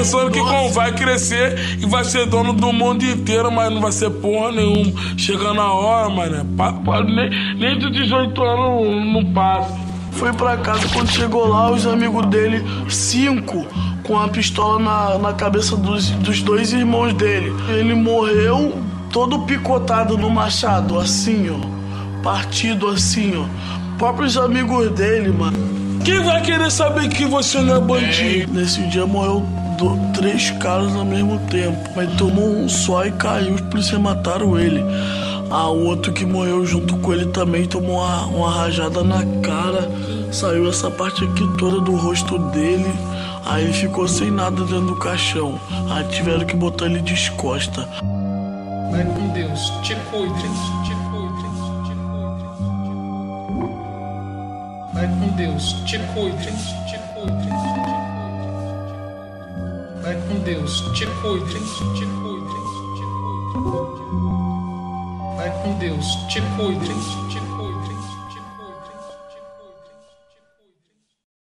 pensando que vai crescer e vai ser dono do mundo inteiro, mas não vai ser porra nenhuma. Chega na hora, mano. Nem de 18 anos não passa. Foi pra casa, quando chegou lá, os amigos dele, 5, com a pistola na cabeça dos 2 irmãos dele. Ele morreu todo picotado no machado, assim, ó. Partido assim, ó. Próprios amigos dele, mano. Quem vai querer saber que você não é bandido? Nesse dia morreu 3 caras ao mesmo tempo. Mas tomou um só e caiu, os policiais mataram ele. O outro que morreu junto com ele também tomou uma rajada na cara. Saiu essa parte aqui toda do rosto dele. Aí ele ficou sem nada dentro do caixão. Aí tiveram que botar ele de costa. Vai com Deus, te cuide, te cuide. Vai com Deus, te cuide, te cuide. Vai com Deus, te cuide, te cuide. Vai com Deus, te cuide, te cuide.